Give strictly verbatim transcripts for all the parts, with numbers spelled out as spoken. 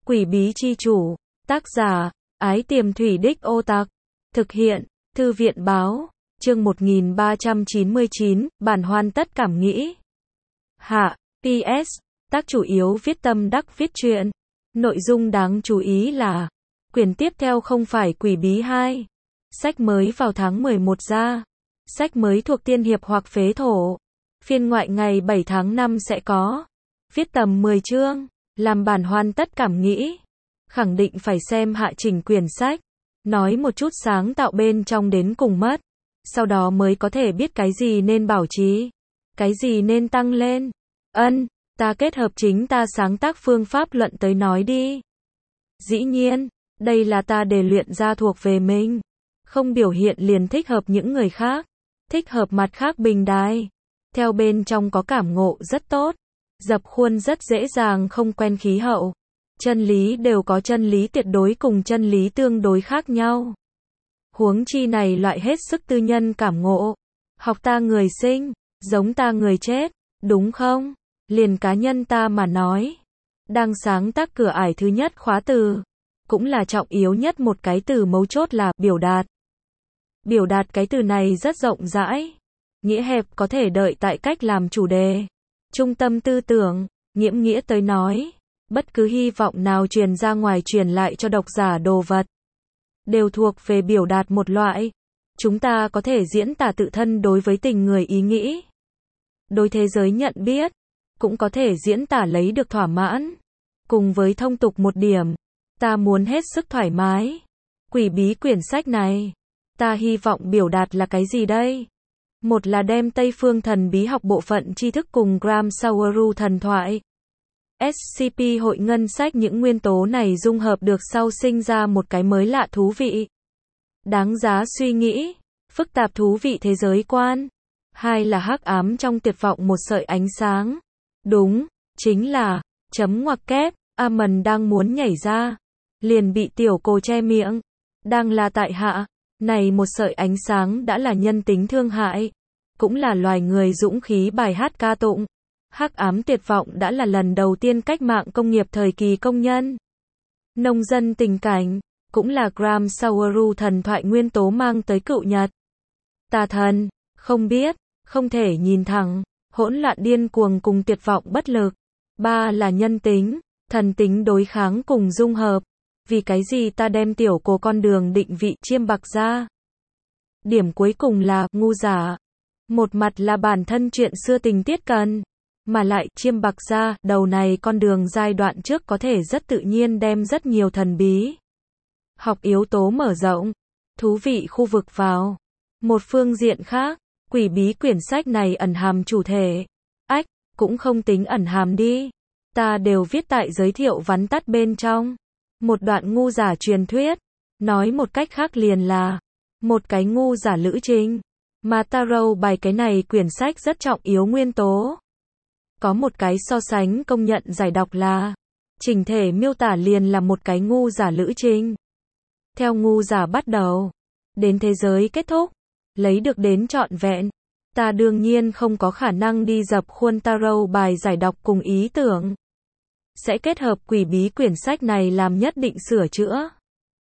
Quỷ bí chi chủ, tác giả, Ái Tiềm Thủy Đích Ô Tặc, thực hiện, Thư viện báo, chương một nghìn ba trăm chín mươi chín, bản hoàn tất cảm nghĩ. Hạ, pê ét, tác chủ yếu viết tâm đắc viết truyện. Nội dung đáng chú ý là, quyển tiếp theo không phải Quỷ bí hai. Sách mới vào tháng mười một ra. Sách mới thuộc tiên hiệp hoặc phế thổ. Phiên ngoại ngày bảy tháng năm sẽ có. Viết tầm mười chương, làm bản hoàn tất cảm nghĩ. Khẳng định phải xem hạ chỉnh quyển sách. Nói một chút sáng tạo bên trong đến cùng mất. Sau đó mới có thể biết cái gì nên bảo trì. Cái gì nên tăng lên. Ân, ta kết hợp chính ta sáng tác phương pháp luận tới nói đi. Dĩ nhiên, đây là ta để luyện ra thuộc về mình. Không biểu hiện liền thích hợp những người khác. Thích hợp mặt khác bình đài. Theo bên trong có cảm ngộ rất tốt. Dập khuôn rất dễ dàng không quen khí hậu. Chân lý đều có chân lý tuyệt đối cùng chân lý tương đối khác nhau. Huống chi này loại hết sức tư nhân cảm ngộ. Học ta người sinh, giống ta người chết, đúng không? Liền cá nhân ta mà nói. Đang sáng tác cửa ải thứ nhất khóa từ. Cũng là trọng yếu nhất một cái từ mấu chốt là biểu đạt. Biểu đạt cái từ này rất rộng rãi. Nghĩa hẹp có thể đợi tại cách làm chủ đề. Trung tâm tư tưởng, nghiễm nghĩa tới nói. Bất cứ hy vọng nào truyền ra ngoài truyền lại cho độc giả đồ vật. Đều thuộc về biểu đạt một loại. Chúng ta có thể diễn tả tự thân đối với tình người ý nghĩ. Đối thế giới nhận biết. Cũng có thể diễn tả lấy được thỏa mãn. Cùng với thông tục một điểm. Ta muốn hết sức thoải mái. Quỷ bí quyển sách này. Ta hy vọng biểu đạt là cái gì đây? Một là đem Tây phương thần bí học bộ phận tri thức cùng Gram Sauru thần thoại. ét xê pê hội ngân sách những nguyên tố này dung hợp được sau sinh ra một cái mới lạ thú vị. Đáng giá suy nghĩ. Phức tạp thú vị thế giới quan. Hai là hắc ám trong tuyệt vọng một sợi ánh sáng. Đúng, chính là, chấm ngoặc kép, Amon đang muốn nhảy ra. Liền bị tiểu cô che miệng. Đang là tại hạ. Này một sợi ánh sáng đã là nhân tính thương hại. Cũng là loài người dũng khí bài hát ca tụng. Hắc ám tuyệt vọng đã là lần đầu tiên cách mạng công nghiệp thời kỳ công nhân. Nông dân tình cảnh, cũng là Gram Sauru thần thoại nguyên tố mang tới cựu nhật. Tà thần, không biết, không thể nhìn thẳng, hỗn loạn điên cuồng cùng tuyệt vọng bất lực. Ba là nhân tính, thần tính đối kháng cùng dung hợp. Vì cái gì ta đem tiểu cô con đường định vị chiêm bạc ra? Điểm cuối cùng là ngu giả. Một mặt là bản thân chuyện xưa tình tiết cần. Mà lại chiêm bạc ra, đầu này con đường giai đoạn trước có thể rất tự nhiên đem rất nhiều thần bí. Học yếu tố mở rộng. Thú vị khu vực vào. Một phương diện khác, quỷ bí quyển sách này ẩn hàm chủ thể. Ách, cũng không tính ẩn hàm đi. Ta đều viết tại giới thiệu vắn tắt bên trong. Một đoạn ngu giả truyền thuyết. Nói một cách khác liền là một cái ngu giả lữ trình. Mà tarot bài cái này quyển sách rất trọng yếu nguyên tố. Có một cái so sánh công nhận giải đọc là chỉnh thể miêu tả liền là một cái ngu giả lữ trình. Theo ngu giả bắt đầu, đến thế giới kết thúc, lấy được đến trọn vẹn. Ta đương nhiên không có khả năng đi dập khuôn tarot bài giải đọc cùng ý tưởng. Sẽ kết hợp quỷ bí quyển sách này làm nhất định sửa chữa.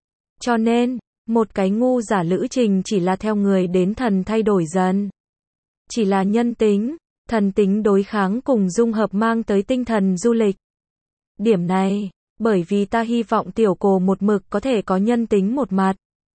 Cho nên, một cái ngu giả lữ trình chỉ là theo người đến thần thay đổi dần. Chỉ là nhân tính, thần tính đối kháng cùng dung hợp mang tới tinh thần du lịch. Điểm này, bởi vì ta hy vọng tiểu cô một mực có thể có nhân tính một mặt.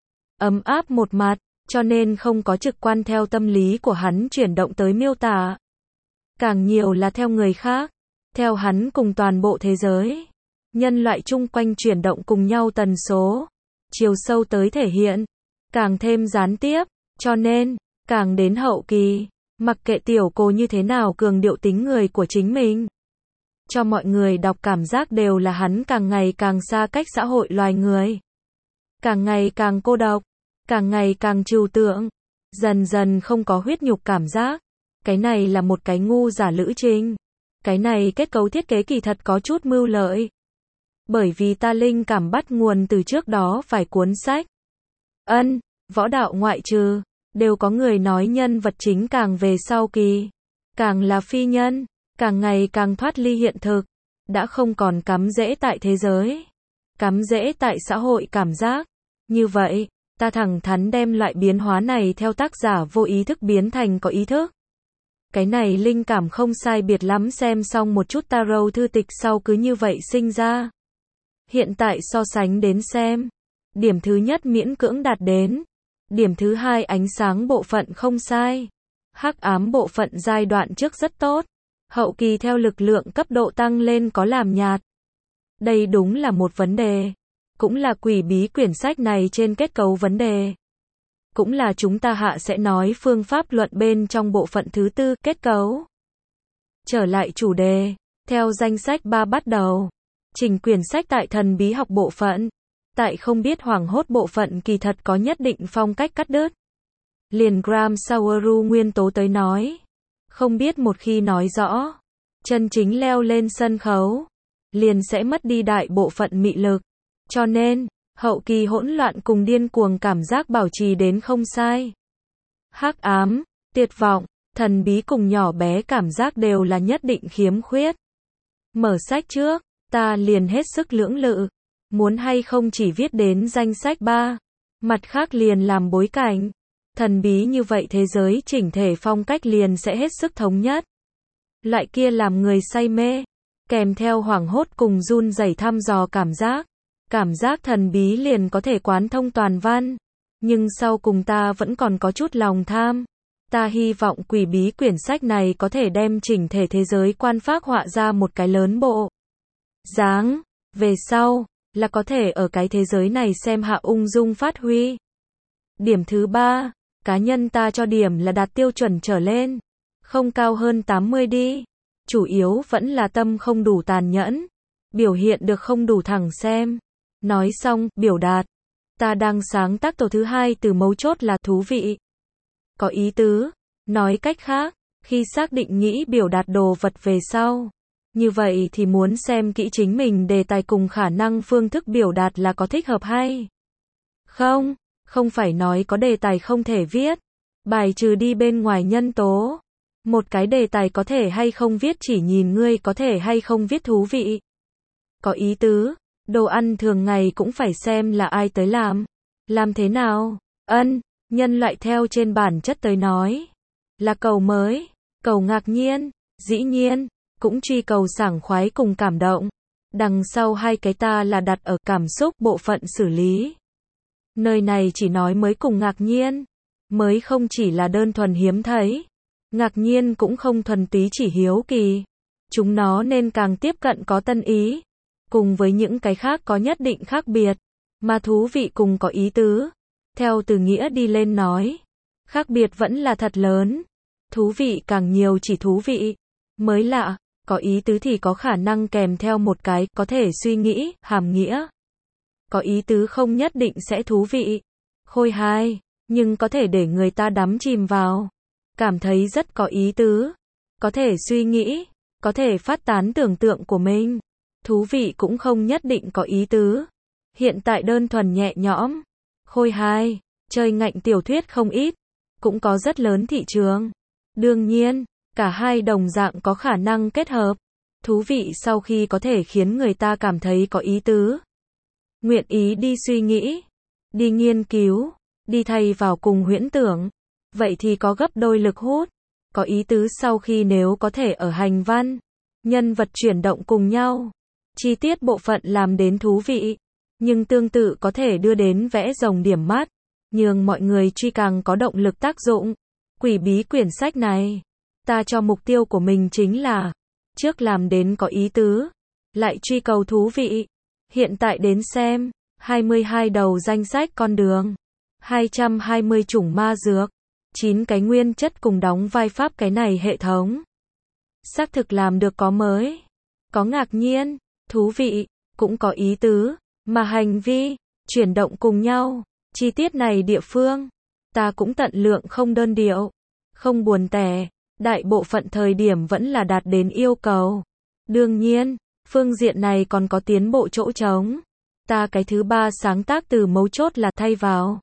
Ấm áp một mặt, cho nên không có trực quan theo tâm lý của hắn chuyển động tới miêu tả. Càng nhiều là theo người khác. Theo hắn cùng toàn bộ thế giới. Nhân loại chung quanh chuyển động cùng nhau tần số. Chiều sâu tới thể hiện. Càng thêm gián tiếp. Cho nên, càng đến hậu kỳ. Mặc kệ tiểu cô như thế nào cường điệu tính người của chính mình. Cho mọi người đọc cảm giác đều là hắn càng ngày càng xa cách xã hội loài người. Càng ngày càng cô độc. Càng ngày càng trừu tượng. Dần dần không có huyết nhục cảm giác. Cái này là một cái ngu giả lữ trình. Cái này kết cấu thiết kế kỳ thật có chút mưu lợi. Bởi vì ta linh cảm bắt nguồn từ trước đó vài cuốn sách. Ân, võ đạo ngoại trừ, đều có người nói nhân vật chính càng về sau kỳ. Càng là phi nhân, càng ngày càng thoát ly hiện thực. Đã không còn cắm rễ tại thế giới. cắm rễ tại xã hội cảm giác. Như vậy, ta thẳng thắn đem loại biến hóa này theo tác giả vô ý thức biến thành có ý thức. Cái này linh cảm không sai biệt lắm, xem xong một chút tarot thư tịch sau cứ như vậy sinh ra. Hiện tại so sánh đến xem. Điểm thứ nhất miễn cưỡng đạt đến. Điểm thứ hai ánh sáng bộ phận không sai. Hắc ám bộ phận giai đoạn trước rất tốt. Hậu kỳ theo lực lượng cấp độ tăng lên có làm nhạt. Đây đúng là một vấn đề. Cũng là quỷ bí quyển sách này trên kết cấu vấn đề. Cũng là chúng ta hạ sẽ nói phương pháp luận bên trong bộ phận thứ tư, kết cấu. Trở lại chủ đề, theo danh sách ba bắt đầu. Trình quyển sách tại thần bí học bộ phận. Tại không biết hoảng hốt bộ phận kỳ thật có nhất định phong cách cắt đứt. Liền Graham Saueru nguyên tố tới nói. Không biết một khi nói rõ. Chân chính leo lên sân khấu. Liền sẽ mất đi đại bộ phận mị lực. Cho nên, hậu kỳ hỗn loạn cùng điên cuồng cảm giác bảo trì đến không sai. Hắc ám, tuyệt vọng, thần bí cùng nhỏ bé cảm giác đều là nhất định khiếm khuyết. Mở sách trước, ta liền hết sức lưỡng lự. Muốn hay không chỉ viết đến danh sách ba. Mặt khác liền làm bối cảnh. Thần bí như vậy thế giới chỉnh thể phong cách liền sẽ hết sức thống nhất. Loại kia làm người say mê. Kèm theo hoảng hốt cùng run rẩy thăm dò cảm giác. Cảm giác thần bí liền có thể quán thông toàn văn. Nhưng sau cùng ta vẫn còn có chút lòng tham. Ta hy vọng quỷ bí quyển sách này có thể đem chỉnh thể thế giới quan phác họa ra một cái lớn bộ dáng. Về sau, là có thể ở cái thế giới này xem hạ ung dung phát huy. Điểm thứ ba, cá nhân ta cho điểm là đạt tiêu chuẩn trở lên. Không cao hơn tám mươi đi. Chủ yếu vẫn là tâm không đủ tàn nhẫn. Biểu hiện được không đủ thẳng xem. Nói xong, biểu đạt. Ta đang sáng tác tổ thứ hai từ mấu chốt là thú vị. Có ý tứ. Nói cách khác, khi xác định nghĩ biểu đạt đồ vật về sau. Như vậy thì muốn xem kỹ chính mình đề tài cùng khả năng phương thức biểu đạt là có thích hợp hay không. Không phải nói có đề tài không thể viết. Bài trừ đi bên ngoài nhân tố. Một cái đề tài có thể hay không viết chỉ nhìn ngươi có thể hay không viết thú vị. Có ý tứ. Đồ ăn thường ngày cũng phải xem là ai tới làm. Làm thế nào? Ân, nhân loại theo trên bản chất tới nói. Là cầu mới, cầu ngạc nhiên, dĩ nhiên, cũng truy cầu sảng khoái cùng cảm động. Đằng sau hai cái ta là đặt ở cảm xúc bộ phận xử lý. Nơi này chỉ nói mới cùng ngạc nhiên. Mới không chỉ là đơn thuần hiếm thấy. Ngạc nhiên cũng không thuần túy chỉ hiếu kỳ. Chúng nó nên càng tiếp cận có tân ý. Cùng với những cái khác có nhất định khác biệt. Mà thú vị cùng có ý tứ. Theo từ nghĩa đi lên nói. Khác biệt vẫn là thật lớn. Thú vị càng nhiều chỉ thú vị. Mới lạ, có ý tứ thì có khả năng kèm theo một cái, có thể suy nghĩ, hàm nghĩa. Có ý tứ không nhất định sẽ thú vị. Khôi hài, nhưng có thể để người ta đắm chìm vào. Cảm thấy rất có ý tứ. Có thể suy nghĩ, có thể phát tán tưởng tượng của mình. Thú vị cũng không nhất định có ý tứ. Hiện tại đơn thuần nhẹ nhõm. Khôi hài, chơi ngạnh tiểu thuyết không ít. Cũng có rất lớn thị trường. Đương nhiên, cả hai đồng dạng có khả năng kết hợp. Thú vị sau khi có thể khiến người ta cảm thấy có ý tứ. Nguyện ý đi suy nghĩ, đi nghiên cứu, đi thay vào cùng huyễn tưởng. Vậy thì có gấp đôi lực hút. Có ý tứ sau khi nếu có thể ở hành văn, nhân vật chuyển động cùng nhau. Chi tiết bộ phận làm đến thú vị. Nhưng tương tự có thể đưa đến vẽ rồng điểm mắt. Nhường mọi người truy càng có động lực tác dụng. Quỷ bí quyển sách này. Ta cho mục tiêu của mình chính là. Trước làm đến có ý tứ. Lại truy cầu thú vị. Hiện tại đến xem. hai mươi hai đầu danh sách con đường. hai trăm hai mươi chủng ma dược. chín cái nguyên chất cùng đóng vai pháp cái này hệ thống. Xác thực làm được có mới. Có ngạc nhiên. Thú vị. Cũng có ý tứ. Mà hành vi. Chuyển động cùng nhau. Chi tiết này địa phương. Ta cũng tận lượng không đơn điệu. Không buồn tẻ. Đại bộ phận thời điểm vẫn là đạt đến yêu cầu. Đương nhiên, phương diện này còn có tiến bộ chỗ trống. Ta cái thứ ba sáng tác từ mấu chốt là thay vào.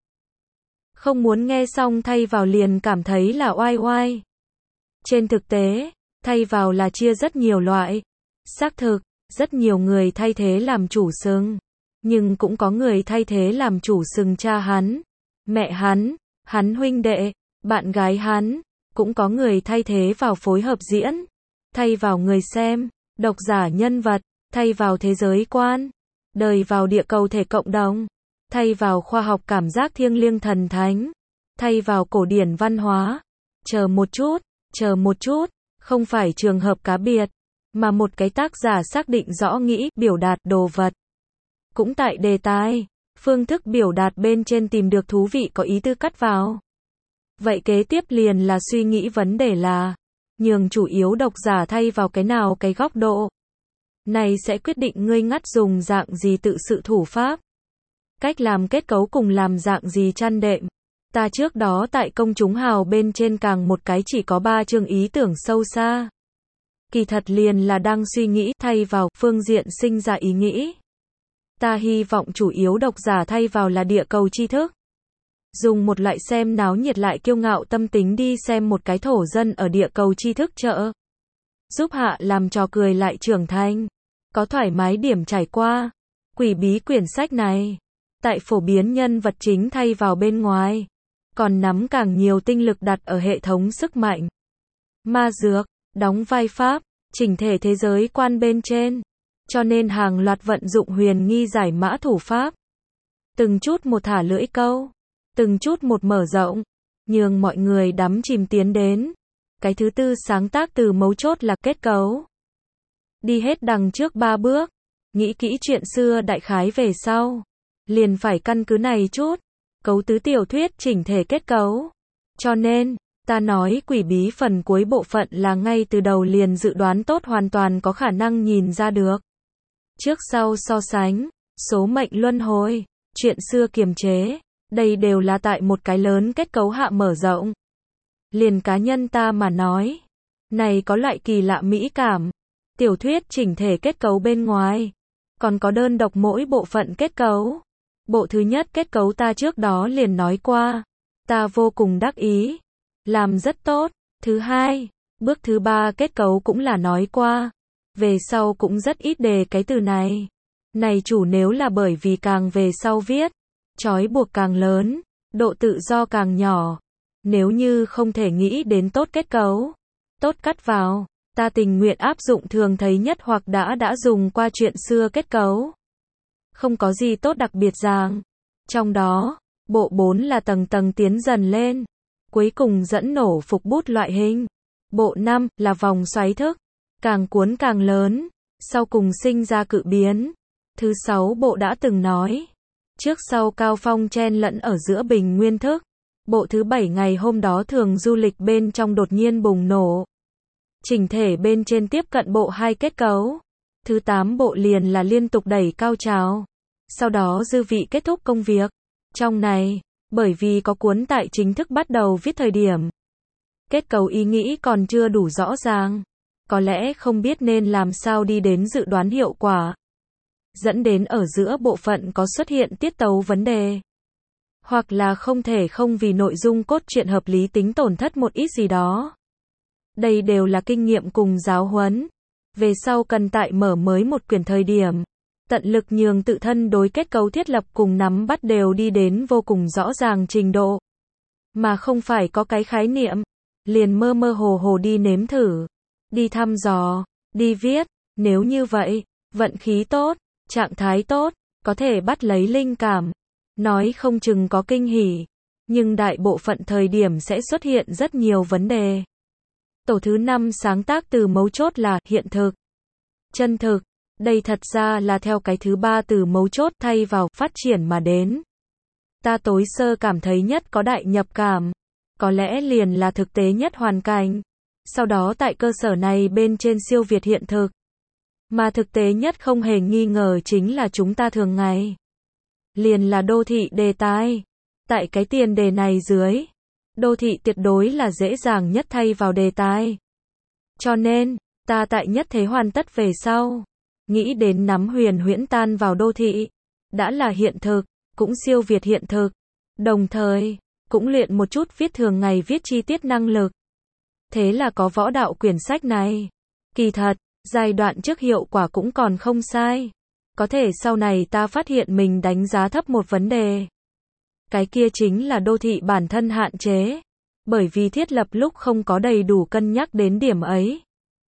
Không muốn nghe xong thay vào liền cảm thấy là oai oai. Trên thực tế, thay vào là chia rất nhiều loại. Xác thực, rất nhiều người thay thế làm chủ xưng. nhưng cũng có người thay thế làm chủ sừng cha hắn, mẹ hắn, hắn huynh đệ, bạn gái hắn, cũng có người thay thế vào phối hợp diễn, thay vào người xem, độc giả nhân vật, thay vào thế giới quan, đời vào địa cầu thể cộng đồng, thay vào khoa học cảm giác thiêng liêng thần thánh, thay vào cổ điển văn hóa. Chờ một chút, chờ một chút, không phải trường hợp cá biệt, mà một cái tác giả xác định rõ nghĩ, biểu đạt đồ vật. Cũng tại đề tài, phương thức biểu đạt bên trên tìm được thú vị có ý tư cắt vào. Vậy kế tiếp liền là suy nghĩ vấn đề là, nhường chủ yếu độc giả thay vào cái nào cái góc độ. Này sẽ quyết định ngươi ngắt dùng dạng gì tự sự thủ pháp. Cách làm kết cấu cùng làm dạng gì chăn đệm. Ta trước đó tại công chúng hào bên trên càng một cái chỉ có ba chương ý tưởng sâu xa. Kỳ thật liền là đang suy nghĩ thay vào phương diện sinh ra ý nghĩ. Ta hy vọng chủ yếu độc giả thay vào là địa cầu tri thức. Dùng một loại xem náo nhiệt lại kiêu ngạo tâm tính đi xem một cái thổ dân ở địa cầu tri thức chợ. Giúp hạ làm trò cười lại trưởng thành. Có thoải mái điểm trải qua. Quỷ bí quyển sách này. Tại phổ biến nhân vật chính thay vào bên ngoài. Còn nắm càng nhiều tinh lực đặt ở hệ thống sức mạnh. Ma dược, đóng vai pháp, chỉnh thể thế giới quan bên trên. Cho nên hàng loạt vận dụng huyền nghi giải mã thủ pháp. Từng chút một thả lưỡi câu. Từng chút một mở rộng. Nhường mọi người đắm chìm tiến đến. Cái thứ tư sáng tác từ mấu chốt là kết cấu. Đi hết đằng trước ba bước. Nghĩ kỹ chuyện xưa đại khái về sau. Liền phải căn cứ này chút. Cấu tứ tiểu thuyết chỉnh thể kết cấu. Cho nên, ta nói quỷ bí phần cuối bộ phận là ngay từ đầu liền dự đoán tốt hoàn toàn có khả năng nhìn ra được. Trước sau so sánh, số mệnh luân hồi, chuyện xưa kiềm chế, đây đều là tại một cái lớn kết cấu hạ mở rộng. Liền cá nhân ta mà nói, này có loại kỳ lạ mỹ cảm, tiểu thuyết chỉnh thể kết cấu bên ngoài, còn có đơn độc mỗi bộ phận kết cấu. Bộ thứ nhất kết cấu ta trước đó liền nói qua, ta vô cùng đắc ý, làm rất tốt. Thứ hai, bước thứ ba kết cấu cũng là nói qua, về sau cũng rất ít đề cái từ này. Này chủ nếu là bởi vì càng về sau viết, trói buộc càng lớn, độ tự do càng nhỏ. Nếu như không thể nghĩ đến tốt kết cấu, tốt cắt vào, ta tình nguyện áp dụng thường thấy nhất hoặc đã đã dùng qua chuyện xưa kết cấu. Không có gì tốt đặc biệt rằng. Trong đó, bộ bốn là tầng tầng tiến dần lên. Cuối cùng dẫn nổ phục bút loại hình. Bộ năm là vòng xoáy thức. Càng cuốn càng lớn. Sau cùng sinh ra cự biến. Thứ sáu bộ đã từng nói. Trước sau cao phong chen lẫn ở giữa bình nguyên thức. Bộ thứ bảy ngày hôm đó thường du lịch bên trong đột nhiên bùng nổ. Chỉnh thể bên trên tiếp cận bộ hai kết cấu. Thứ tám bộ liền là liên tục đẩy cao trào. Sau đó dư vị kết thúc công việc. Trong này, bởi vì có cuốn tại chính thức bắt đầu viết thời điểm. Kết cấu ý nghĩ còn chưa đủ rõ ràng. Có lẽ không biết nên làm sao đi đến dự đoán hiệu quả. Dẫn đến ở giữa bộ phận có xuất hiện tiết tấu vấn đề. Hoặc là không thể không vì nội dung cốt truyện hợp lý tính tổn thất một ít gì đó. Đây đều là kinh nghiệm cùng giáo huấn. Về sau cần tại mở mới một quyển thời điểm. Tận lực nhường tự thân đối kết cấu thiết lập cùng nắm bắt đều đi đến vô cùng rõ ràng trình độ. Mà không phải có cái khái niệm. Liền mơ mơ hồ hồ đi nếm thử. Đi thăm dò. Đi viết. Nếu như vậy, vận khí tốt, trạng thái tốt, có thể bắt lấy linh cảm. Nói không chừng có kinh hỉ. Nhưng đại bộ phận thời điểm sẽ xuất hiện rất nhiều vấn đề. Tổ thứ năm sáng tác từ mấu chốt là hiện thực. Chân thực. Đây thật ra là theo cái thứ ba từ mấu chốt thay vào phát triển mà đến. Ta tối sơ cảm thấy nhất có đại nhập cảm. Có lẽ liền là thực tế nhất hoàn cảnh. Sau đó tại cơ sở này bên trên siêu việt hiện thực. Mà thực tế nhất không hề nghi ngờ chính là chúng ta thường ngày. Liền là đô thị đề tài. Tại cái tiền đề này dưới. Đô thị tuyệt đối là dễ dàng nhất thay vào đề tài. Cho nên, ta tại nhất thế hoàn tất về sau. Nghĩ đến nắm huyền huyễn tan vào đô thị. Đã là hiện thực, cũng siêu việt hiện thực. Đồng thời, cũng luyện một chút viết thường ngày viết chi tiết năng lực. Thế là có võ đạo quyển sách này. Kỳ thật, giai đoạn trước hiệu quả cũng còn không sai. Có thể sau này ta phát hiện mình đánh giá thấp một vấn đề. Cái kia chính là đô thị bản thân hạn chế. Bởi vì thiết lập lúc không có đầy đủ cân nhắc đến điểm ấy.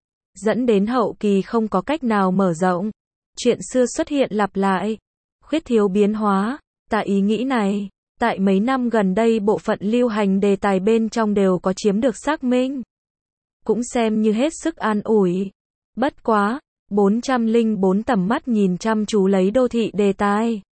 Dẫn đến hậu kỳ không có cách nào mở rộng. Chuyện xưa xuất hiện lặp lại. Khuyết thiếu biến hóa. Tại ý nghĩ này, tại mấy năm gần đây bộ phận lưu hành đề tài bên trong đều có chiếm được xác minh. Cũng xem như hết sức an ủi. Bất quá, bốn trăm lẻ bốn tầm mắt nhìn chăm chú lấy đô thị đề tài.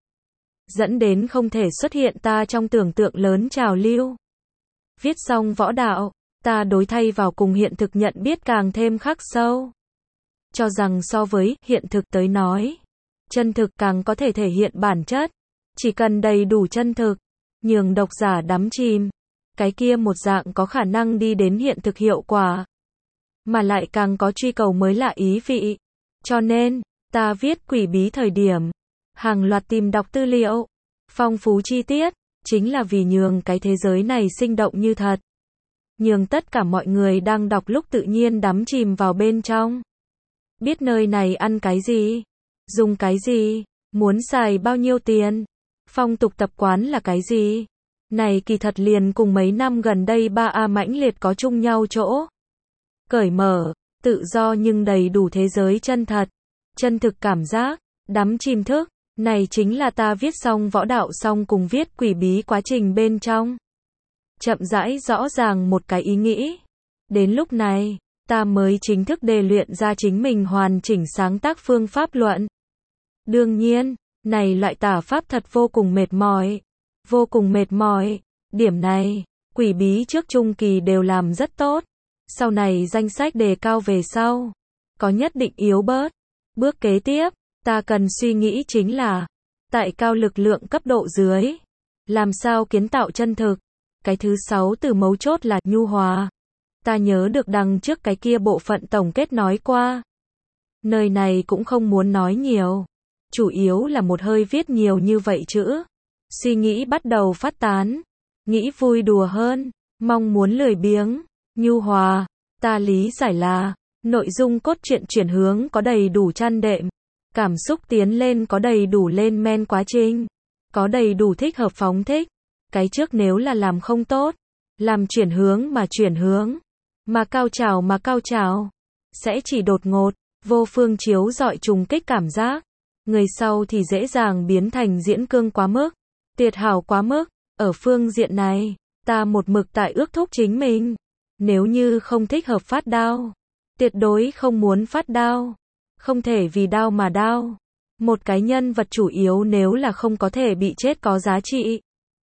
Dẫn đến không thể xuất hiện ta trong tưởng tượng lớn trào lưu. Viết xong võ đạo, ta đối thay vào cùng hiện thực nhận biết càng thêm khắc sâu. Cho rằng so với hiện thực tới nói, chân thực càng có thể thể hiện bản chất. Chỉ cần đầy đủ chân thực, nhường độc giả đắm chìm, cái kia một dạng có khả năng đi đến hiện thực hiệu quả. Mà lại càng có truy cầu mới lạ ý vị. Cho nên, ta viết Quỷ Bí thời điểm, hàng loạt tìm đọc tư liệu, phong phú chi tiết, chính là vì nhường cái thế giới này sinh động như thật. Nhường tất cả mọi người đang đọc lúc tự nhiên đắm chìm vào bên trong. Biết nơi này ăn cái gì, dùng cái gì, muốn xài bao nhiêu tiền, phong tục tập quán là cái gì. Này kỳ thật liền cùng mấy năm gần đây ba A mãnh liệt có chung nhau chỗ. Cởi mở, tự do nhưng đầy đủ thế giới chân thật, chân thực cảm giác, đắm chìm thức. Này chính là ta viết xong võ đạo xong cùng viết Quỷ Bí quá trình bên trong. Chậm rãi rõ ràng một cái ý nghĩ. Đến lúc này, ta mới chính thức đề luyện ra chính mình hoàn chỉnh sáng tác phương pháp luận. Đương nhiên, này loại tả pháp thật vô cùng mệt mỏi. Vô cùng mệt mỏi. Điểm này, Quỷ Bí trước trung kỳ đều làm rất tốt. Sau này danh sách đề cao về sau, có nhất định yếu bớt. Bước kế tiếp, ta cần suy nghĩ chính là, tại cao lực lượng cấp độ dưới, làm sao kiến tạo chân thực. Cái thứ sáu từ mấu chốt là nhu hòa. Ta nhớ được đằng trước cái kia bộ phận tổng kết nói qua. Nơi này cũng không muốn nói nhiều. Chủ yếu là một hơi viết nhiều như vậy chữ. Suy nghĩ bắt đầu phát tán. Nghĩ vui đùa hơn. Mong muốn lười biếng. Nhu hòa. Ta lý giải là, nội dung cốt truyện chuyển hướng có đầy đủ chăn đệm. Cảm xúc tiến lên có đầy đủ lên men quá trình. Có đầy đủ thích hợp phóng thích. Cái trước nếu là làm không tốt, làm chuyển hướng mà chuyển hướng, mà cao trào mà cao trào, sẽ chỉ đột ngột, vô phương chiếu dọi trùng kích cảm giác. Người sau thì dễ dàng biến thành diễn cương quá mức, tuyệt hảo quá mức. Ở phương diện này, ta một mực tại ước thúc chính mình. Nếu như không thích hợp phát đao, tuyệt đối không muốn phát đao. Không thể vì đao mà đao. Một cái nhân vật chủ yếu nếu là không có thể bị chết có giá trị,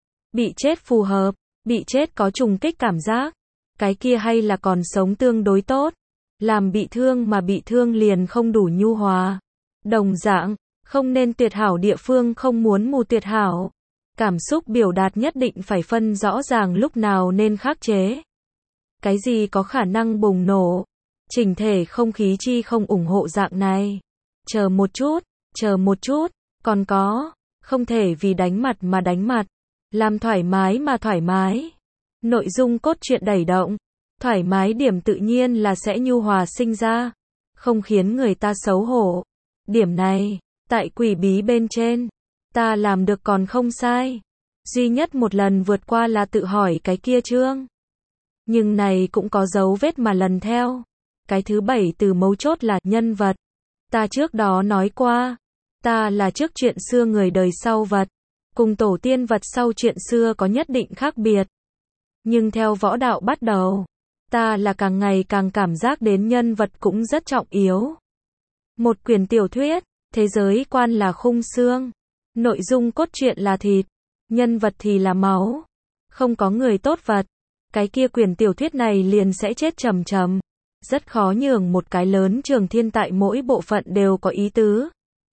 bị chết phù hợp, bị chết có trùng kích cảm giác, cái kia hay là còn sống tương đối tốt. Làm bị thương mà bị thương liền không đủ nhu hòa. Đồng dạng, không nên tuyệt hảo địa phương không muốn mù tuyệt hảo. Cảm xúc biểu đạt nhất định phải phân rõ ràng lúc nào nên khắc chế. Cái gì có khả năng bùng nổ. Chỉnh thể không khí chi không ủng hộ dạng này. Chờ một chút, chờ một chút, còn có, không thể vì đánh mặt mà đánh mặt. Làm thoải mái mà thoải mái. Nội dung cốt truyện đẩy động. Thoải mái điểm tự nhiên là sẽ nhu hòa sinh ra. Không khiến người ta xấu hổ. Điểm này, tại Quỷ Bí bên trên, ta làm được còn không sai. Duy nhất một lần vượt qua là tự hỏi cái kia chương. Nhưng này cũng có dấu vết mà lần theo. Cái thứ bảy từ mấu chốt là nhân vật. Ta trước đó nói qua, ta là trước chuyện xưa người đời sau vật. Cùng tổ tiên vật sau chuyện xưa có nhất định khác biệt. Nhưng theo võ đạo bắt đầu, ta là càng ngày càng cảm giác đến nhân vật cũng rất trọng yếu. Một quyển tiểu thuyết, thế giới quan là khung xương, nội dung cốt truyện là thịt, nhân vật thì là máu. Không có người tốt vật, cái kia quyển tiểu thuyết này liền sẽ chết trầm trầm. Rất khó nhường một cái lớn trường thiên tại mỗi bộ phận đều có ý tứ,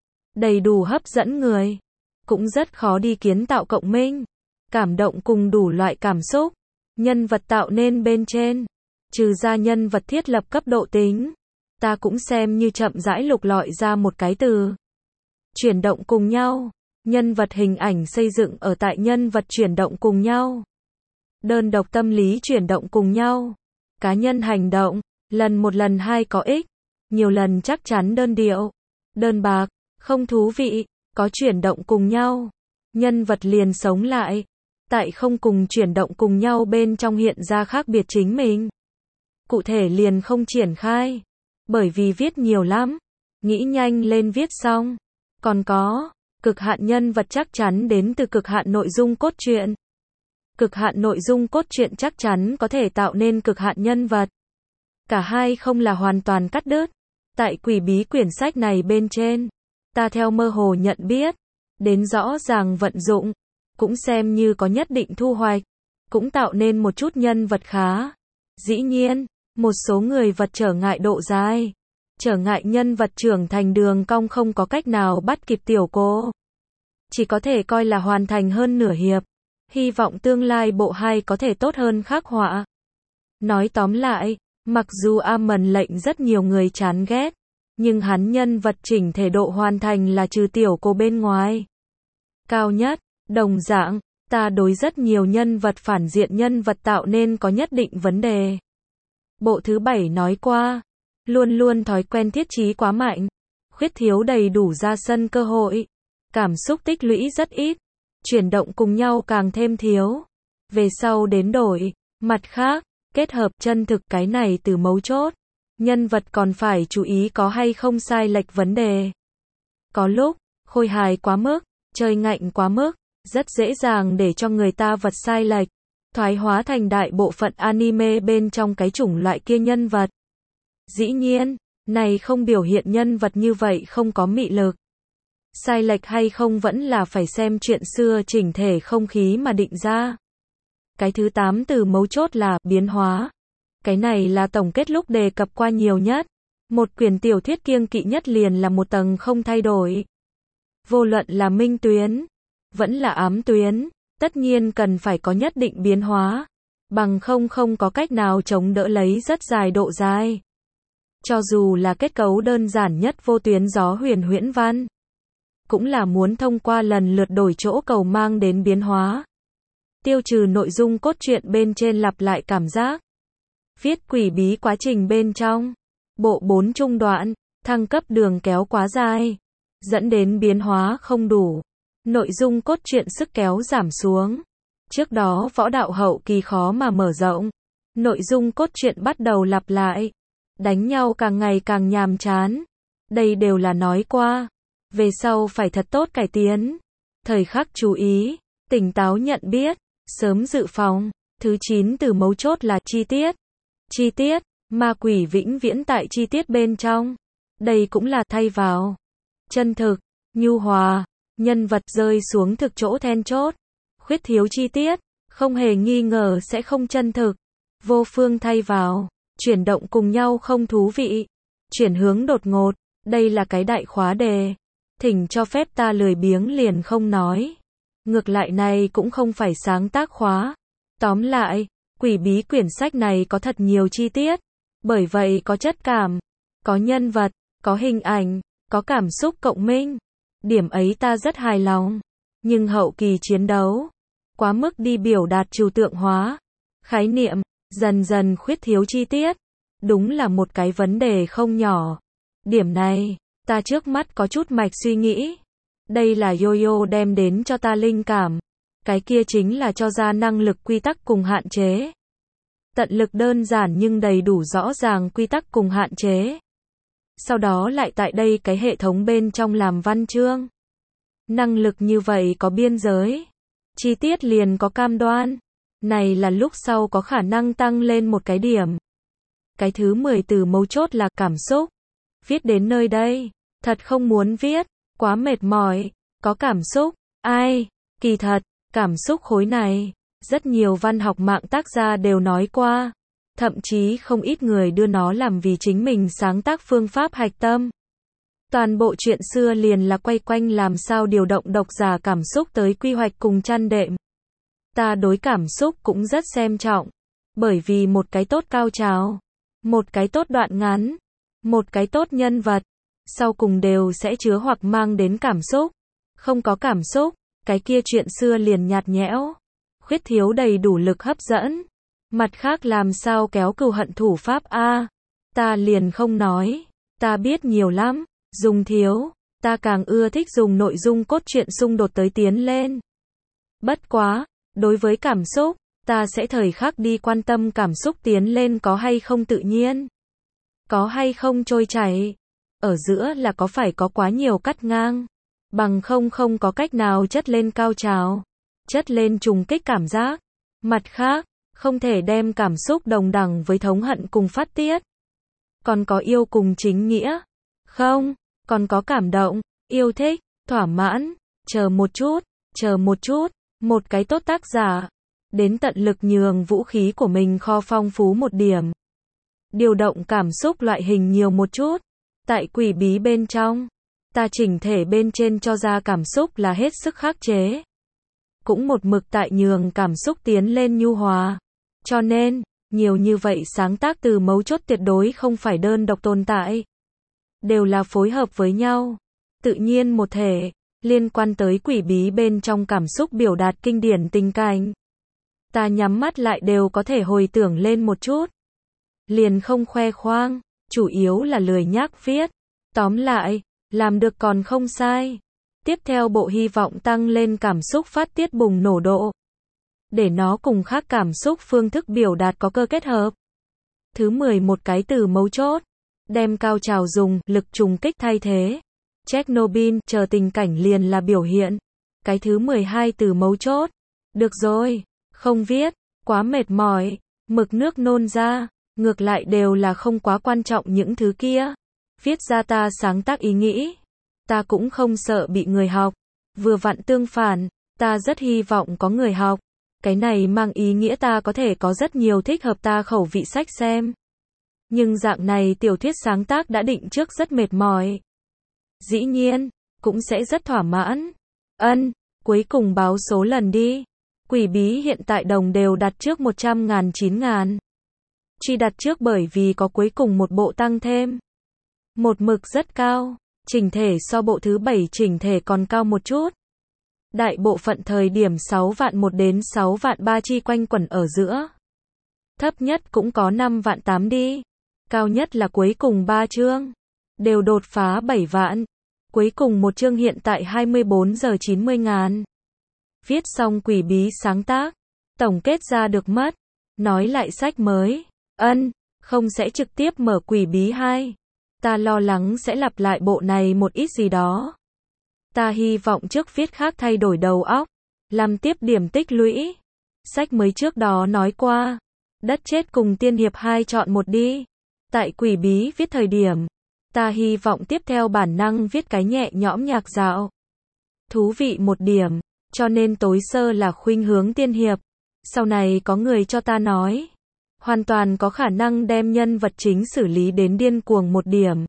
đầy đủ hấp dẫn người. Cũng rất khó đi kiến tạo cộng minh, cảm động cùng đủ loại cảm xúc. Nhân vật tạo nên bên trên, trừ ra nhân vật thiết lập cấp độ tính, ta cũng xem như chậm rãi lục lọi ra một cái từ. Chuyển động cùng nhau, nhân vật hình ảnh xây dựng ở tại nhân vật chuyển động cùng nhau. Đơn độc tâm lý chuyển động cùng nhau. Cá nhân hành động, lần một lần hai có ích, nhiều lần chắc chắn đơn điệu, đơn bạc. Không thú vị, có chuyển động cùng nhau. Nhân vật liền sống lại. Tại không cùng chuyển động cùng nhau bên trong hiện ra khác biệt chính mình. Cụ thể liền không triển khai. Bởi vì viết nhiều lắm. Nghĩ nhanh lên viết xong. Còn có, cực hạn nhân vật chắc chắn đến từ cực hạn nội dung cốt truyện. Cực hạn nội dung cốt truyện chắc chắn có thể tạo nên cực hạn nhân vật. Cả hai không là hoàn toàn cắt đứt. Tại quỷ bí quyển sách này bên trên, ta theo mơ hồ nhận biết, đến rõ ràng vận dụng, cũng xem như có nhất định thu hoạch, cũng tạo nên một chút nhân vật khá. Dĩ nhiên, một số người vật trở ngại độ dài, trở ngại nhân vật trưởng thành đường cong không có cách nào bắt kịp tiểu cô. Chỉ có thể coi là hoàn thành hơn nửa hiệp. Hy vọng tương lai bộ hai có thể tốt hơn khắc họa. Nói tóm lại, mặc dù A Mần lệnh rất nhiều người chán ghét, nhưng hắn nhân vật chỉnh thể độ hoàn thành là trừ tiểu cô bên ngoài cao nhất. Đồng dạng, ta đối rất nhiều nhân vật phản diện nhân vật tạo nên có nhất định vấn đề. Bộ thứ bảy nói qua, luôn luôn thói quen thiết chí quá mạnh, khuyết thiếu đầy đủ ra sân cơ hội, cảm xúc tích lũy rất ít, chuyển động cùng nhau càng thêm thiếu. Về sau đến đổi, mặt khác, kết hợp chân thực cái này từ mấu chốt. Nhân vật còn phải chú ý có hay không sai lệch vấn đề. Có lúc, khôi hài quá mức, chơi ngạnh quá mức, rất dễ dàng để cho người ta vật sai lệch, thoái hóa thành đại bộ phận anime bên trong cái chủng loại kia nhân vật. Dĩ nhiên, này không biểu hiện nhân vật như vậy không có mị lực. Sai lệch hay không vẫn là phải xem chuyện xưa chỉnh thể không khí mà định ra. Cái thứ tám từ mấu chốt là biến hóa. Cái này là tổng kết lúc đề cập qua nhiều nhất. Một quyển tiểu thuyết kiêng kỵ nhất liền là một tầng không thay đổi. Vô luận là minh tuyến, vẫn là ám tuyến, tất nhiên cần phải có nhất định biến hóa. Bằng không không có cách nào chống đỡ lấy rất dài độ dài. Cho dù là kết cấu đơn giản nhất vô tuyến gió huyền huyễn văn, cũng là muốn thông qua lần lượt đổi chỗ cầu mang đến biến hóa. Tiêu trừ nội dung cốt truyện bên trên lặp lại cảm giác. Viết quỷ bí quá trình bên trong. Bộ bốn trung đoạn, thăng cấp đường kéo quá dài. Dẫn đến biến hóa không đủ. Nội dung cốt truyện sức kéo giảm xuống. Trước đó võ đạo hậu kỳ khó mà mở rộng. Nội dung cốt truyện bắt đầu lặp lại. Đánh nhau càng ngày càng nhàm chán. Đây đều là nói qua. Về sau phải thật tốt cải tiến. Thời khắc chú ý, tỉnh táo nhận biết, sớm dự phòng. Thứ chín từ mấu chốt là chi tiết. Chi tiết, ma quỷ vĩnh viễn tại chi tiết bên trong. Đây cũng là thay vào. Chân thực, nhu hòa, nhân vật rơi xuống thực chỗ then chốt. Khuyết thiếu chi tiết, không hề nghi ngờ sẽ không chân thực. Vô phương thay vào, chuyển động cùng nhau không thú vị. Chuyển hướng đột ngột, đây là cái đại khóa đề. Thỉnh cho phép ta lười biếng liền không nói. Ngược lại này cũng không phải sáng tác khóa. Tóm lại, quỷ bí quyển sách này có thật nhiều chi tiết. Bởi vậy có chất cảm, có nhân vật, có hình ảnh, có cảm xúc cộng minh. Điểm ấy ta rất hài lòng. Nhưng hậu kỳ chiến đấu, quá mức đi biểu đạt trừu tượng hóa, khái niệm, dần dần khuyết thiếu chi tiết. Đúng là một cái vấn đề không nhỏ. Điểm này, ta trước mắt có chút mạch suy nghĩ. Đây là Yo-Yo đem đến cho ta linh cảm. Cái kia chính là cho ra năng lực quy tắc cùng hạn chế. Tận lực đơn giản nhưng đầy đủ rõ ràng quy tắc cùng hạn chế. Sau đó lại tại đây cái hệ thống bên trong làm văn chương. Năng lực như vậy có biên giới. Chi tiết liền có cam đoan. Này là lúc sau có khả năng tăng lên một cái điểm. Cái thứ mười từ mấu chốt là cảm xúc. Viết đến nơi đây, thật không muốn viết, quá mệt mỏi, có cảm xúc, ai, kỳ thật, cảm xúc khối này, rất nhiều văn học mạng tác gia đều nói qua, thậm chí không ít người đưa nó làm vì chính mình sáng tác phương pháp hạch tâm. Toàn bộ chuyện xưa liền là quay quanh làm sao điều động độc giả cảm xúc tới quy hoạch cùng chăn đệm. Ta đối cảm xúc cũng rất xem trọng, bởi vì một cái tốt cao trào, một cái tốt đoạn ngắn, một cái tốt nhân vật, sau cùng đều sẽ chứa hoặc mang đến cảm xúc. Không có cảm xúc, cái kia chuyện xưa liền nhạt nhẽo, khuyết thiếu đầy đủ lực hấp dẫn. Mặt khác làm sao kéo cừu hận thủ pháp a, ta liền không nói, ta biết nhiều lắm, dùng thiếu, Ta càng ưa thích dùng nội dung cốt truyện xung đột tới tiến lên. Bất quá, đối với cảm xúc, ta sẽ thời khắc đi quan tâm cảm xúc tiến lên có hay không tự nhiên, có hay không trôi chảy. Ở giữa là có phải có quá nhiều cắt ngang, bằng không không có cách nào chất lên cao trào, chất lên trùng kích cảm giác. Mặt khác, không thể đem cảm xúc đồng đẳng với thống hận cùng phát tiết. Còn có yêu cùng chính nghĩa. Không, còn có cảm động, yêu thích, thỏa mãn, chờ một chút, chờ một chút, một cái tốt tác giả. Đến tận lực nhường vũ khí của mình kho phong phú một điểm. Điều động cảm xúc loại hình nhiều một chút. Tại quỷ bí bên trong, ta chỉnh thể bên trên cho ra cảm xúc là hết sức khắc chế. Cũng một mực tại nhường cảm xúc tiến lên nhu hòa. Cho nên, nhiều như vậy sáng tác từ mấu chốt tuyệt đối không phải đơn độc tồn tại. Đều là phối hợp với nhau. Tự nhiên một thể, liên quan tới quỷ bí bên trong cảm xúc biểu đạt kinh điển tình cảnh. Ta nhắm mắt lại đều có thể hồi tưởng lên một chút. Liền không khoe khoang, chủ yếu là lười nhác viết. Tóm lại, làm được còn không sai. Tiếp theo bộ hy vọng tăng lên cảm xúc phát tiết bùng nổ độ. Để nó cùng khác cảm xúc phương thức biểu đạt có cơ kết hợp. Thứ mười một cái từ mấu chốt. Đem cao trào dùng lực trùng kích thay thế. Chernobyl chờ tình cảnh liền là biểu hiện. Cái thứ mười hai từ mấu chốt. Được rồi, không viết, quá mệt mỏi, mực nước nôn ra, ngược lại đều là không quá quan trọng những thứ kia. Viết ra ta sáng tác ý nghĩ. Ta cũng không sợ bị người học. Vừa vặn tương phản, ta rất hy vọng có người học. Cái này mang ý nghĩa ta có thể có rất nhiều thích hợp ta khẩu vị sách xem. Nhưng dạng này tiểu thuyết sáng tác đã định trước rất mệt mỏi. Dĩ nhiên, cũng sẽ rất thỏa mãn. Ân, cuối cùng báo số lần đi. Quỷ bí hiện tại đồng đều đặt trước một trăm ngàn chín ngàn. Chỉ đặt trước bởi vì có cuối cùng một bộ tăng thêm. Một mực rất cao, chỉnh thể so bộ thứ bảy chỉnh thể còn cao một chút. Đại bộ phận thời điểm sáu vạn một đến sáu vạn ba chi quanh quẩn ở giữa. Thấp nhất cũng có năm vạn tám đi. Cao nhất là cuối cùng ba chương. Đều đột phá bảy vạn. Cuối cùng một chương hiện tại hai mươi bốn giờ chín mươi ngàn. Viết xong quỷ bí sáng tác. Tổng kết ra được mất. Nói lại sách mới. Ân, không sẽ trực tiếp mở quỷ bí hai. Ta lo lắng sẽ lặp lại bộ này một ít gì đó. Ta hy vọng trước viết khác thay đổi đầu óc. Làm tiếp điểm tích lũy. Sách mới trước đó nói qua. Đất chết cùng tiên hiệp hai chọn một đi. Tại quỷ bí viết thời điểm. Ta hy vọng tiếp theo bản năng viết cái nhẹ nhõm nhạc dạo. Thú vị một điểm. Cho nên tối sơ là khuynh hướng tiên hiệp. Sau này có người cho ta nói. Hoàn toàn có khả năng đem nhân vật chính xử lý đến điên cuồng một điểm.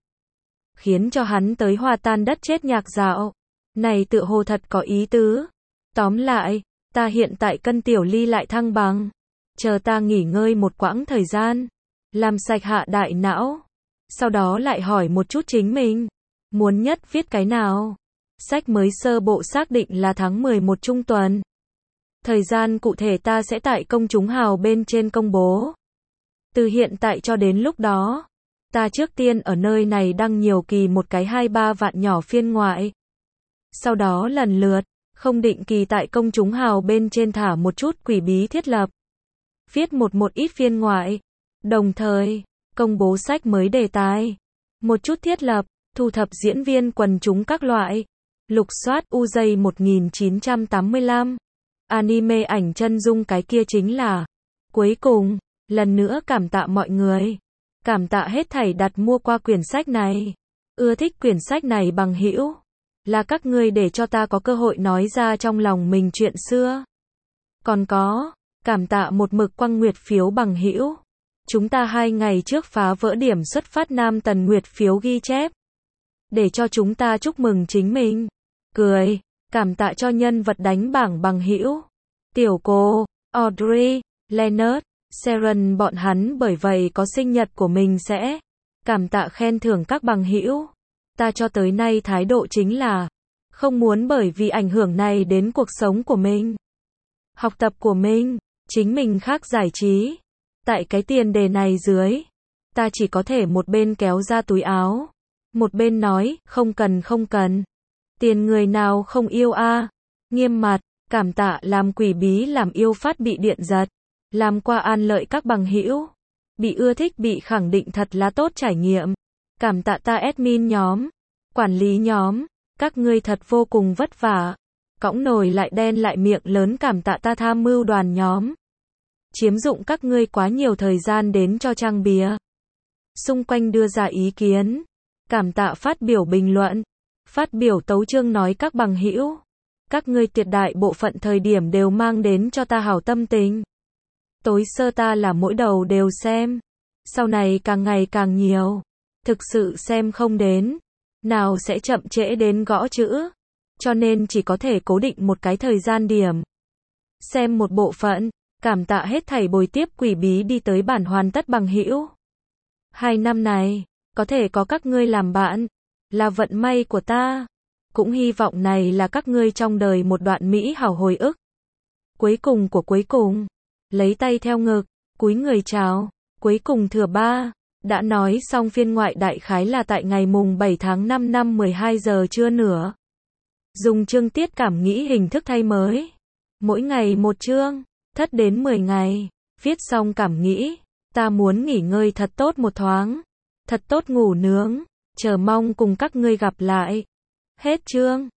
Khiến cho hắn tới hòa tan đất chết nhạc dạo. Này tự hồ thật có ý tứ. Tóm lại, ta hiện tại cân tiểu ly lại thăng bằng. Chờ ta nghỉ ngơi một quãng thời gian. Làm sạch hạ đại não. Sau đó lại hỏi một chút chính mình. Muốn nhất viết cái nào? Sách mới sơ bộ xác định là tháng mười một trung tuần. Thời gian cụ thể ta sẽ tại công chúng hào bên trên công bố. Từ hiện tại cho đến lúc đó, ta trước tiên ở nơi này đăng nhiều kỳ một cái hai ba vạn nhỏ phiên ngoại. Sau đó lần lượt, không định kỳ tại công chúng hào bên trên thả một chút quỷ bí thiết lập. Viết một một ít phiên ngoại. Đồng thời, công bố sách mới đề tài. Một chút thiết lập, thu thập diễn viên quần chúng các loại. Lục soát u gi một nghìn chín trăm tám mươi lăm. Anime ảnh chân dung cái kia chính là. Cuối cùng, lần nữa cảm tạ mọi người. Cảm tạ hết thảy đặt mua qua quyển sách này. Ưa thích quyển sách này bằng hữu. Là các ngươi để cho ta có cơ hội nói ra trong lòng mình chuyện xưa. Còn có, cảm tạ một mực quăng nguyệt phiếu bằng hữu. Chúng ta hai ngày trước phá vỡ điểm xuất phát Nam Tần nguyệt phiếu ghi chép. Để cho chúng ta chúc mừng chính mình. Cười, cảm tạ cho nhân vật đánh bảng bằng hữu. Tiểu cô, Audrey, Leonard, Sharon bọn hắn bởi vậy có sinh nhật của mình sẽ. Cảm tạ khen thưởng các bằng hữu. Ta cho tới nay thái độ chính là. Không muốn bởi vì ảnh hưởng này đến cuộc sống của mình. Học tập của mình, chính mình khác giải trí. Tại cái tiền đề này dưới, ta chỉ có thể một bên kéo ra túi áo, Một bên nói, không cần không cần. Tiền người nào không yêu a? Nghiêm mặt, cảm tạ làm quỷ bí làm yêu phát bị điện giật. Làm qua an lợi các bằng hữu. Bị ưa thích bị khẳng định thật là tốt trải nghiệm. Cảm tạ ta admin nhóm. Quản lý nhóm. Các ngươi thật vô cùng vất vả. Cõng nồi lại đen lại miệng lớn cảm tạ ta tham mưu đoàn nhóm. Chiếm dụng các ngươi quá nhiều thời gian đến cho trang bìa. Xung quanh đưa ra ý kiến. Cảm tạ phát biểu bình luận. Phát biểu tấu chương nói các bằng hữu. Các ngươi tuyệt đại bộ phận thời điểm đều mang đến cho ta hảo tâm tình. Tối sơ ta là mỗi đầu đều xem. Sau này càng ngày càng nhiều. Thực sự xem không đến. Nào sẽ chậm trễ đến gõ chữ. Cho nên chỉ có thể cố định một cái thời gian điểm. Xem một bộ phận. Cảm tạ hết thảy bồi tiếp quỷ bí đi tới bản hoàn tất bằng hữu. Hai năm này, có thể có các ngươi làm bạn. Là vận may của ta. Cũng hy vọng này là các ngươi trong đời một đoạn mỹ hảo hồi ức. Cuối cùng của cuối cùng. Lấy tay theo ngực. Cúi người chào. Cuối cùng thừa ba. Đã nói xong phiên ngoại đại khái là tại ngày mùng bảy tháng năm năm mười hai giờ trưa nữa. Dùng chương tiết cảm nghĩ hình thức thay mới. Mỗi ngày một chương. Thất đến mười ngày. Viết xong cảm nghĩ. Ta muốn nghỉ ngơi thật tốt một thoáng. Thật tốt ngủ nướng. Chờ mong cùng các ngươi gặp lại. Hết chương.